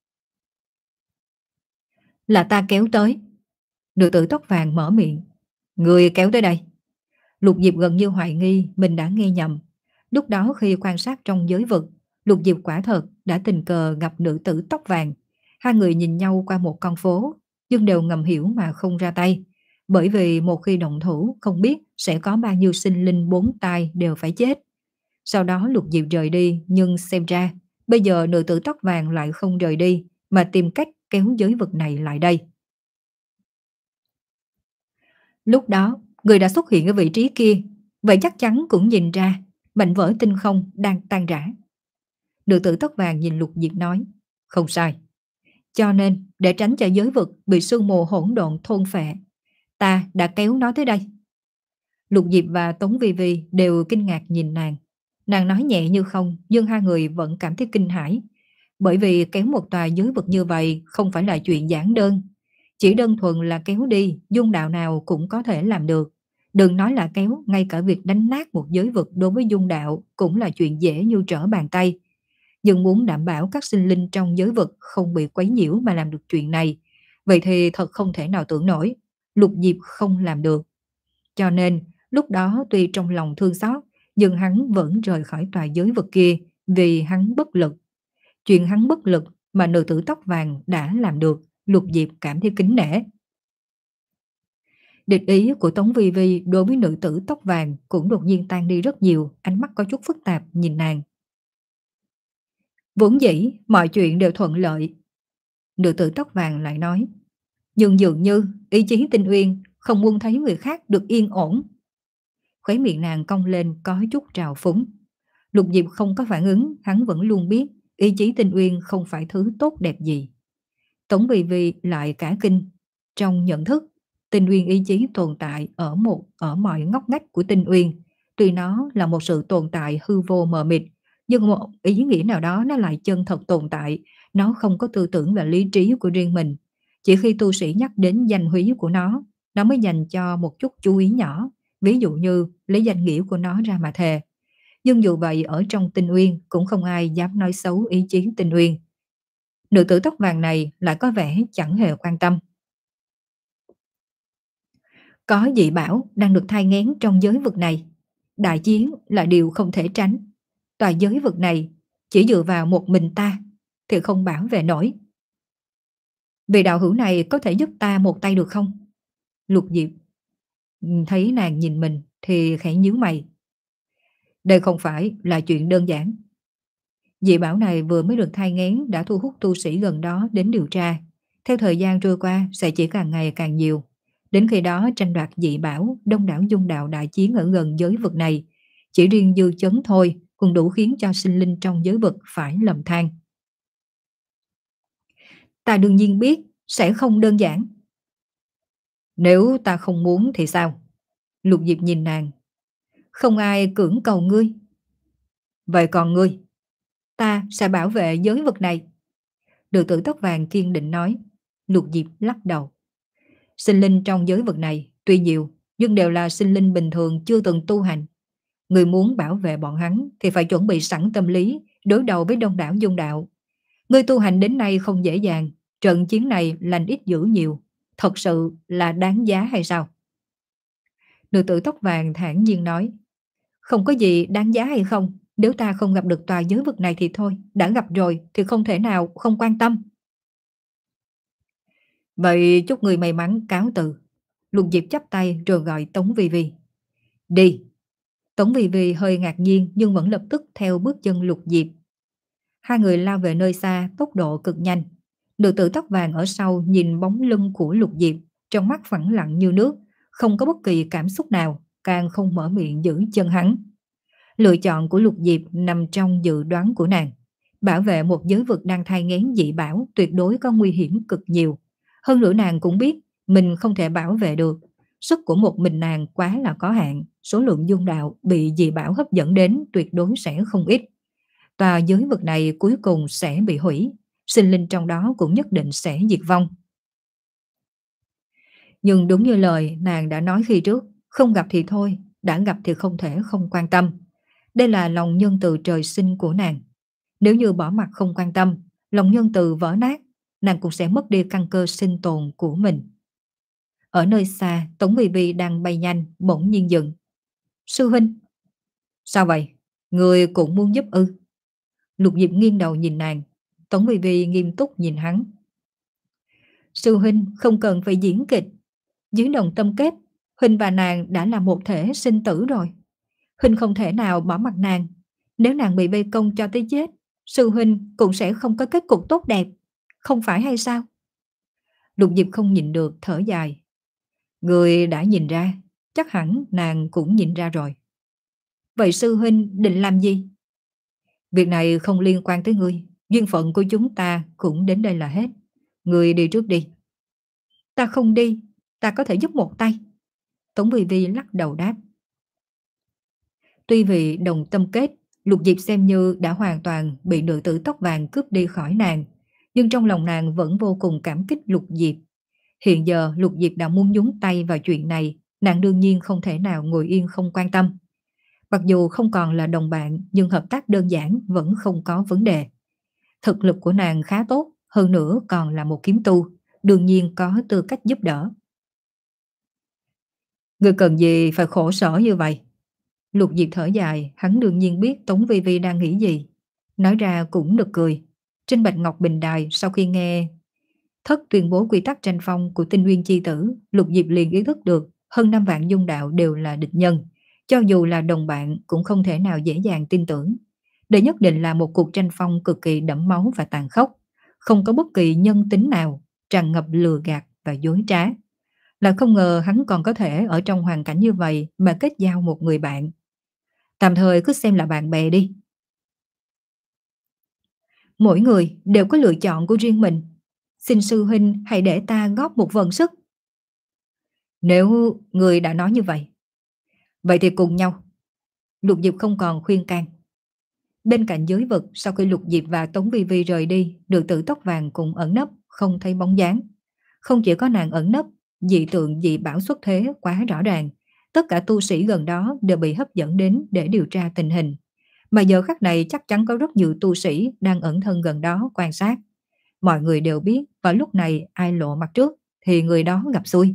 Là ta kéo tới. Nữ tử tóc vàng mở miệng. Người kéo tới đây. Lục Diệp gần như hoài nghi mình đã nghe nhầm. Lúc đó khi quan sát trong giới vực, Lục Diệp quả thật đã tình cờ gặp nữ tử tóc vàng. Hai người nhìn nhau qua một con phố. nhưng đều ngầm hiểu mà không ra tay. Bởi vì một khi động thủ không biết sẽ có bao nhiêu sinh linh bốn tai đều phải chết. Sau đó Lục Diệp rời đi, nhưng xem ra bây giờ nữ tử tóc vàng lại không rời đi mà tìm cách kéo giới vực này lại đây. Lúc đó, người đã xuất hiện ở vị trí kia, vậy chắc chắn cũng nhìn ra mảnh vỡ tinh không đang tan rã. Nữ tử tóc vàng nhìn Lục Diệp nói, không sai. Cho nên, để tránh cho giới vực bị sương mù hỗn độn thôn phệ, ta đã kéo nó tới đây. Lục Diệp và Tống Vi Vi đều kinh ngạc nhìn nàng. Nàng nói nhẹ như không, nhưng hai người vẫn cảm thấy kinh hãi. Bởi vì kéo một tòa giới vực như vậy không phải là chuyện giản đơn. Chỉ đơn thuần là kéo đi, dung đạo nào cũng có thể làm được. Đừng nói là kéo, ngay cả việc đánh nát một giới vực đối với dung đạo cũng là chuyện dễ như trở bàn tay. Nhưng muốn đảm bảo các sinh linh trong giới vực không bị quấy nhiễu mà làm được chuyện này, vậy thì thật không thể nào tưởng nổi. Lục Diệp không làm được. Cho nên, lúc đó tuy trong lòng thương xót, nhưng hắn vẫn rời khỏi tòa giới vực kia vì hắn bất lực. Chuyện hắn bất lực mà nữ tử tóc vàng đã làm được, Lục Diệp cảm thấy kính nể. Địch ý của Tống Vi Vi đối với nữ tử tóc vàng cũng đột nhiên tan đi rất nhiều, ánh mắt có chút phức tạp nhìn nàng. Vốn dĩ, mọi chuyện đều thuận lợi. Nữ tử tóc vàng lại nói, nhưng dường như ý chí Tinh Uyên không muốn thấy người khác được yên ổn. Khóe miệng nàng cong lên có chút trào phúng. Lục Diệp không có phản ứng, hắn vẫn luôn biết ý chí Tinh Uyên không phải thứ tốt đẹp gì. Tống Vi Vi lại cả kinh. Trong nhận thức, Tinh Uyên ý chí tồn tại ở một ở mọi ngóc ngách của Tinh Uyên. Tuy nó là một sự tồn tại hư vô mờ mịt, nhưng một ý nghĩa nào đó nó lại chân thật tồn tại. Nó không có tư tưởng và lý trí của riêng mình. Chỉ khi tu sĩ nhắc đến danh húy của nó, nó mới dành cho một chút chú ý nhỏ. Ví dụ như lấy danh nghĩa của nó ra mà thề. Nhưng dù vậy ở trong Tinh Uyên cũng không ai dám nói xấu ý chí Tinh Uyên. Nữ tử tóc vàng này lại có vẻ chẳng hề quan tâm. Có dị bảo đang được thai nghén trong giới vực này. Đại chiến là điều không thể tránh. Tòa giới vực này chỉ dựa vào một mình ta thì không bảo vệ nổi. Vị đạo hữu này có thể giúp ta một tay được không? Lục Diệp thấy nàng nhìn mình thì khẽ nhíu mày. Đây không phải là chuyện đơn giản. Dị bảo này vừa mới được thai nghén đã thu hút tu sĩ gần đó đến điều tra. Theo thời gian trôi qua sẽ chỉ càng ngày càng nhiều. Đến khi đó tranh đoạt dị bảo, đông đảo dung đạo đại chiến ở gần giới vực này. Chỉ riêng dư chấn thôi cũng đủ khiến cho sinh linh trong giới vực phải lầm than. Ta đương nhiên biết sẽ không đơn giản. Nếu ta không muốn thì sao? Lục Diệp nhìn nàng. Không ai cưỡng cầu ngươi. Vậy còn ngươi? Ta sẽ bảo vệ giới vực này. Nữ tử tóc vàng kiên định nói. Lục Diệp lắc đầu. Sinh linh trong giới vực này tuy nhiều, nhưng đều là sinh linh bình thường chưa từng tu hành. Người muốn bảo vệ bọn hắn thì phải chuẩn bị sẵn tâm lý đối đầu với đông đảo dung đạo. Người tu hành đến nay không dễ dàng, trận chiến này lành ít dữ nhiều, thật sự là đáng giá hay sao? Nữ tử tóc vàng thản nhiên nói, không có gì đáng giá hay không, nếu ta không gặp được tòa giới vực này thì thôi, đã gặp rồi thì không thể nào không quan tâm. Vậy chúc người may mắn, cáo từ. Lục Diệp chắp tay rồi gọi Tống Vi Vi. Đi. Tống Vi Vi hơi ngạc nhiên nhưng vẫn lập tức theo bước chân Lục Diệp. Hai người lao về nơi xa, tốc độ cực nhanh. Nữ tử tóc vàng ở sau nhìn bóng lưng của Lục Diệp, trong mắt phẳng lặng như nước, không có bất kỳ cảm xúc nào, càng không mở miệng giữ chân hắn. Lựa chọn của Lục Diệp nằm trong dự đoán của nàng. Bảo vệ một giới vực đang thai nghén dị bảo tuyệt đối có nguy hiểm cực nhiều. Hơn nữa nàng cũng biết mình không thể bảo vệ được. Sức của một mình nàng quá là có hạn, số lượng dung đạo bị dị bảo hấp dẫn đến tuyệt đối sẽ không ít. Tòa giới vực này cuối cùng sẽ bị hủy, sinh linh trong đó cũng nhất định sẽ diệt vong. Nhưng đúng như lời nàng đã nói khi trước, không gặp thì thôi, đã gặp thì không thể không quan tâm. Đây là lòng nhân từ trời sinh của nàng. Nếu như bỏ mặt không quan tâm, lòng nhân từ vỡ nát, nàng cũng sẽ mất đi căn cơ sinh tồn của mình. Ở nơi xa, Tống Vi Vi đang bay nhanh, bỗng nhiên dừng. Sư huynh. Sao vậy? Người cũng muốn giúp ư? Lục Diệp nghiêng đầu nhìn nàng. Tống Vi Vi nghiêm túc nhìn hắn. Sư huynh không cần phải diễn kịch. Dưới đồng tâm kết, huynh và nàng đã là một thể sinh tử rồi. Huynh không thể nào bỏ mặc nàng. Nếu nàng bị vây công cho tới chết, sư huynh cũng sẽ không có kết cục tốt đẹp. Không phải hay sao? Lục Diệp không nhìn được thở dài. Người đã nhìn ra, chắc hẳn nàng cũng nhìn ra rồi. Vậy sư huynh định làm gì? Việc này không liên quan tới ngươi. Duyên phận của chúng ta cũng đến đây là hết. Ngươi đi trước đi. Ta không đi, ta có thể giúp một tay. Tống Vi Vi lắc đầu đáp. Tuy vì đồng tâm kết, Lục Diệp xem như đã hoàn toàn bị nữ tử tóc vàng cướp đi khỏi nàng, nhưng trong lòng nàng vẫn vô cùng cảm kích Lục Diệp. Hiện giờ Lục Diệp đã muốn nhúng tay vào chuyện này, nàng đương nhiên không thể nào ngồi yên không quan tâm. Mặc dù không còn là đồng bạn, nhưng hợp tác đơn giản vẫn không có vấn đề. Thực lực của nàng khá tốt, hơn nữa còn là một kiếm tu, đương nhiên có tư cách giúp đỡ. Người cần gì phải khổ sở như vậy? Lục Diệp thở dài, hắn đương nhiên biết Tống Vi Vi đang nghĩ gì. Nói ra cũng nực cười. Trên Bạch Ngọc Bình Đài, sau khi nghe Thất tuyên bố quy tắc tranh phong của Tinh Nguyên chi tử, Lục Diệp liền ý thức được hơn năm vạn dung đạo đều là địch nhân. Cho dù là đồng bạn cũng không thể nào dễ dàng tin tưởng. Đây nhất định là một cuộc tranh phong cực kỳ đẫm máu và tàn khốc. Không có bất kỳ nhân tính nào, tràn ngập lừa gạt và dối trá. Là không ngờ hắn còn có thể ở trong hoàn cảnh như vậy mà kết giao một người bạn. Tạm thời cứ xem là bạn bè đi. Mỗi người đều có lựa chọn của riêng mình. Xin sư huynh hãy để ta góp một phần sức. Nếu người đã nói như vậy, vậy thì cùng nhau. Lục Diệp không còn khuyên can. Bên cạnh giới vực, sau khi Lục Diệp và Tống Vi Vi rời đi, nữ tử tóc vàng cùng ẩn nấp, không thấy bóng dáng. Không chỉ có nàng ẩn nấp, dị tượng dị bảo xuất thế quá rõ ràng. Tất cả tu sĩ gần đó đều bị hấp dẫn đến để điều tra tình hình. Mà giờ khắc này chắc chắn có rất nhiều tu sĩ đang ẩn thân gần đó quan sát. Mọi người đều biết vào lúc này ai lộ mặt trước thì người đó gặp xui.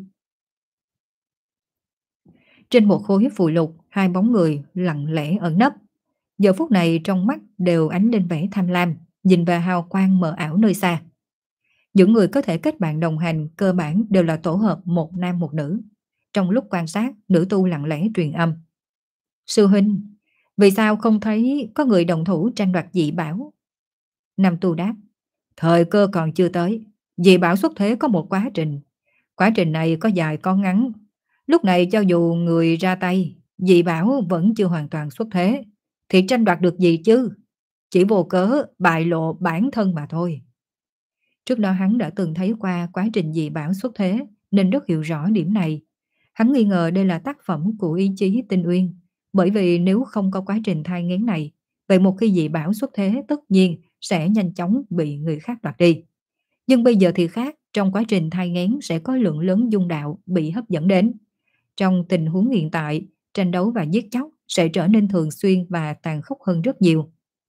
Trên một khối phù lục, hai bóng người lặng lẽ ẩn nấp. Giờ phút này trong mắt đều ánh lên vẻ tham lam, nhìn về hào quang mờ ảo nơi xa. Những người có thể kết bạn đồng hành cơ bản đều là tổ hợp một nam một nữ. Trong lúc quan sát, nữ tu lặng lẽ truyền âm. Sư huynh, vì sao không thấy có người đồng thủ tranh đoạt dị bảo? Nam tu đáp. Thời cơ còn chưa tới. Dị bảo xuất thế có một quá trình. Quá trình này có dài có ngắn. Lúc này cho dù người ra tay, dị bảo vẫn chưa hoàn toàn xuất thế, thì tranh đoạt được gì chứ? Chỉ vô cớ bại lộ bản thân mà thôi. Trước đó hắn đã từng thấy qua quá trình dị bảo xuất thế nên rất hiểu rõ điểm này. Hắn nghi ngờ đây là tác phẩm của ý chí tinh uyên. Bởi vì nếu không có quá trình thai nghén này, vậy một khi dị bảo xuất thế tất nhiên sẽ nhanh chóng bị người khác đoạt đi. Nhưng bây giờ thì khác, trong quá trình thai nghén sẽ có lượng lớn dung đạo bị hấp dẫn đến. Trong tình huống hiện tại, tranh đấu và giết chóc sẽ trở nên thường xuyên và tàn khốc hơn rất nhiều.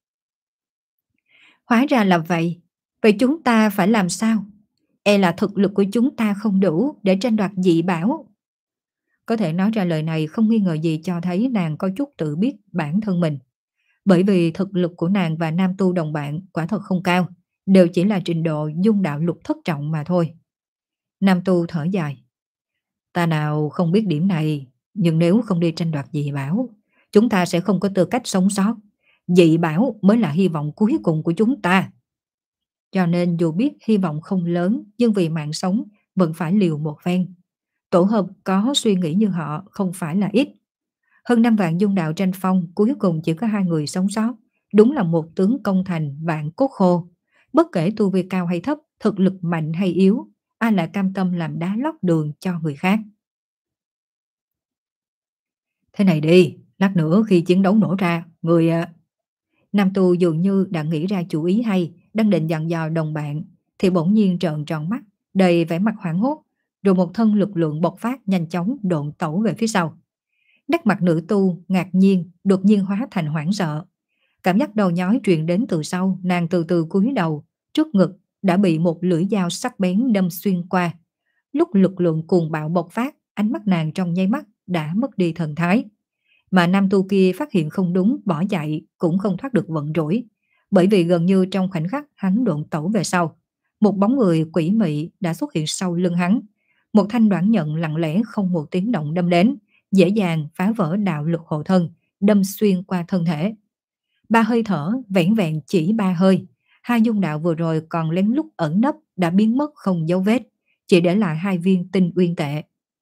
Hóa ra là vậy. Vậy chúng ta phải làm sao? E là thực lực của chúng ta không đủ để tranh đoạt dị bảo. Có thể nói ra lời này không nghi ngờ gì cho thấy nàng có chút tự biết bản thân mình. Bởi vì thực lực của nàng và nam tu đồng bạn quả thật không cao, đều chỉ là trình độ dung đạo lục thất trọng mà thôi. Nam tu thở dài. Ta nào không biết điểm này, nhưng nếu không đi tranh đoạt dị bảo, chúng ta sẽ không có tư cách sống sót. Dị bảo mới là hy vọng cuối cùng của chúng ta. Cho nên dù biết hy vọng không lớn, nhưng vì mạng sống vẫn phải liều một phen. Tổ hợp có suy nghĩ như họ không phải là ít. Hơn năm vạn dung đạo tranh phong, cuối cùng chỉ có hai người sống sót. Đúng là một tướng công thành vạn cốt khô. Bất kể tu vi cao hay thấp, thực lực mạnh hay yếu, ai lại cam tâm làm đá lót đường cho người khác. Thế này đi, lát nữa khi chiến đấu nổ ra, người... Nam tu dường như đã nghĩ ra chủ ý hay, đang định dặn dò đồng bạn, thì bỗng nhiên trợn tròn mắt, đầy vẻ mặt hoảng hốt, rồi một thân lực lượng bộc phát nhanh chóng độn tẩu về phía sau. Nét mặt nữ tu ngạc nhiên, đột nhiên hóa thành hoảng sợ. Cảm giác đầu nhói truyền đến từ sau, nàng từ từ cúi đầu, trước ngực đã bị một lưỡi dao sắc bén đâm xuyên qua. Lúc lực lượng cuồng bạo bộc phát, ánh mắt nàng trong nháy mắt đã mất đi thần thái. Mà nam tu kia phát hiện không đúng, bỏ chạy cũng không thoát được vận rủi, bởi vì gần như trong khoảnh khắc hắn độn tẩu về sau, một bóng người quỷ mị đã xuất hiện sau lưng hắn. Một thanh đoản nhận lặng lẽ không một tiếng động đâm đến, dễ dàng phá vỡ đạo lực hộ thân, đâm xuyên qua thân thể. Ba hơi thở, vẻn vẹn chỉ ba hơi. Hai dung đạo vừa rồi còn lén lút ẩn nấp đã biến mất không dấu vết, chỉ để lại hai viên tinh uyên tệ.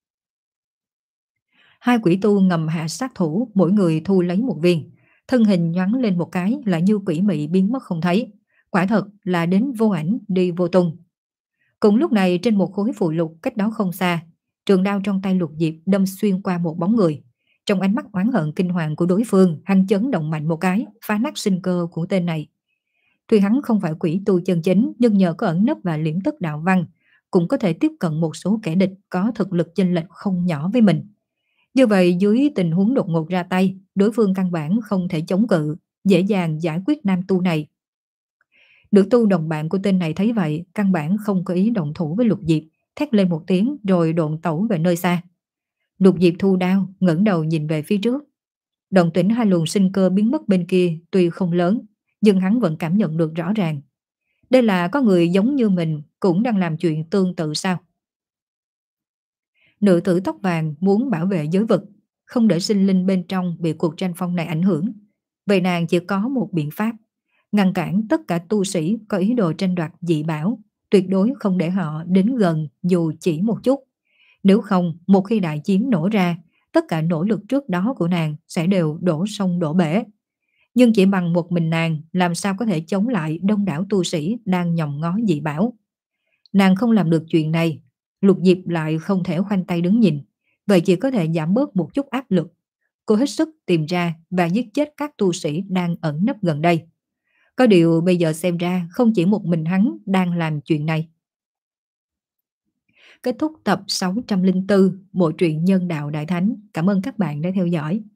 Hai quỷ tu ngầm hạ sát thủ, mỗi người thu lấy một viên. Thân hình nhoắn lên một cái lại như quỷ mị biến mất không thấy. Quả thật là đến vô ảnh đi vô tung. Cùng lúc này trên một khối phụ lục cách đó không xa, trường đao trong tay Lục Diệp đâm xuyên qua một bóng người. Trong ánh mắt oán hận kinh hoàng của đối phương, hắn chấn động mạnh một cái, phá nát sinh cơ của tên này. Tuy hắn không phải quỷ tu chân chính, nhưng nhờ có ẩn nấp và liễm tức đạo văn, cũng có thể tiếp cận một số kẻ địch có thực lực chênh lệch không nhỏ với mình. Như vậy dưới tình huống đột ngột ra tay, đối phương căn bản không thể chống cự, dễ dàng giải quyết nam tu này. Nữ tu đồng bạn của tên này thấy vậy, căn bản không có ý động thủ với Lục Diệp, thét lên một tiếng rồi độn tẩu về nơi xa. Lục Diệp thu đao, ngẩng đầu nhìn về phía trước. Động tĩnh hai luồng sinh cơ biến mất bên kia tuy không lớn, nhưng hắn vẫn cảm nhận được rõ ràng. Đây là có người giống như mình cũng đang làm chuyện tương tự sao? Nữ tử tóc vàng muốn bảo vệ giới vực, không để sinh linh bên trong bị cuộc tranh phong này ảnh hưởng. Vậy nàng chỉ có một biện pháp, ngăn cản tất cả tu sĩ có ý đồ tranh đoạt dị bảo, tuyệt đối không để họ đến gần dù chỉ một chút. Nếu không, một khi đại chiến nổ ra, tất cả nỗ lực trước đó của nàng sẽ đều đổ sông đổ bể. Nhưng chỉ bằng một mình nàng, làm sao có thể chống lại đông đảo tu sĩ đang nhòm ngó dị bảo. Nàng không làm được chuyện này, Lục Diệp lại không thể khoanh tay đứng nhìn, vậy chỉ có thể giảm bớt một chút áp lực. Cô hết sức tìm ra và giết chết các tu sĩ đang ẩn nấp gần đây. Có điều bây giờ xem ra không chỉ một mình hắn đang làm chuyện này. Kết thúc tập sáu trăm linh bốn Bộ truyện Nhân Đạo Đại Thánh. Cảm ơn các bạn đã theo dõi.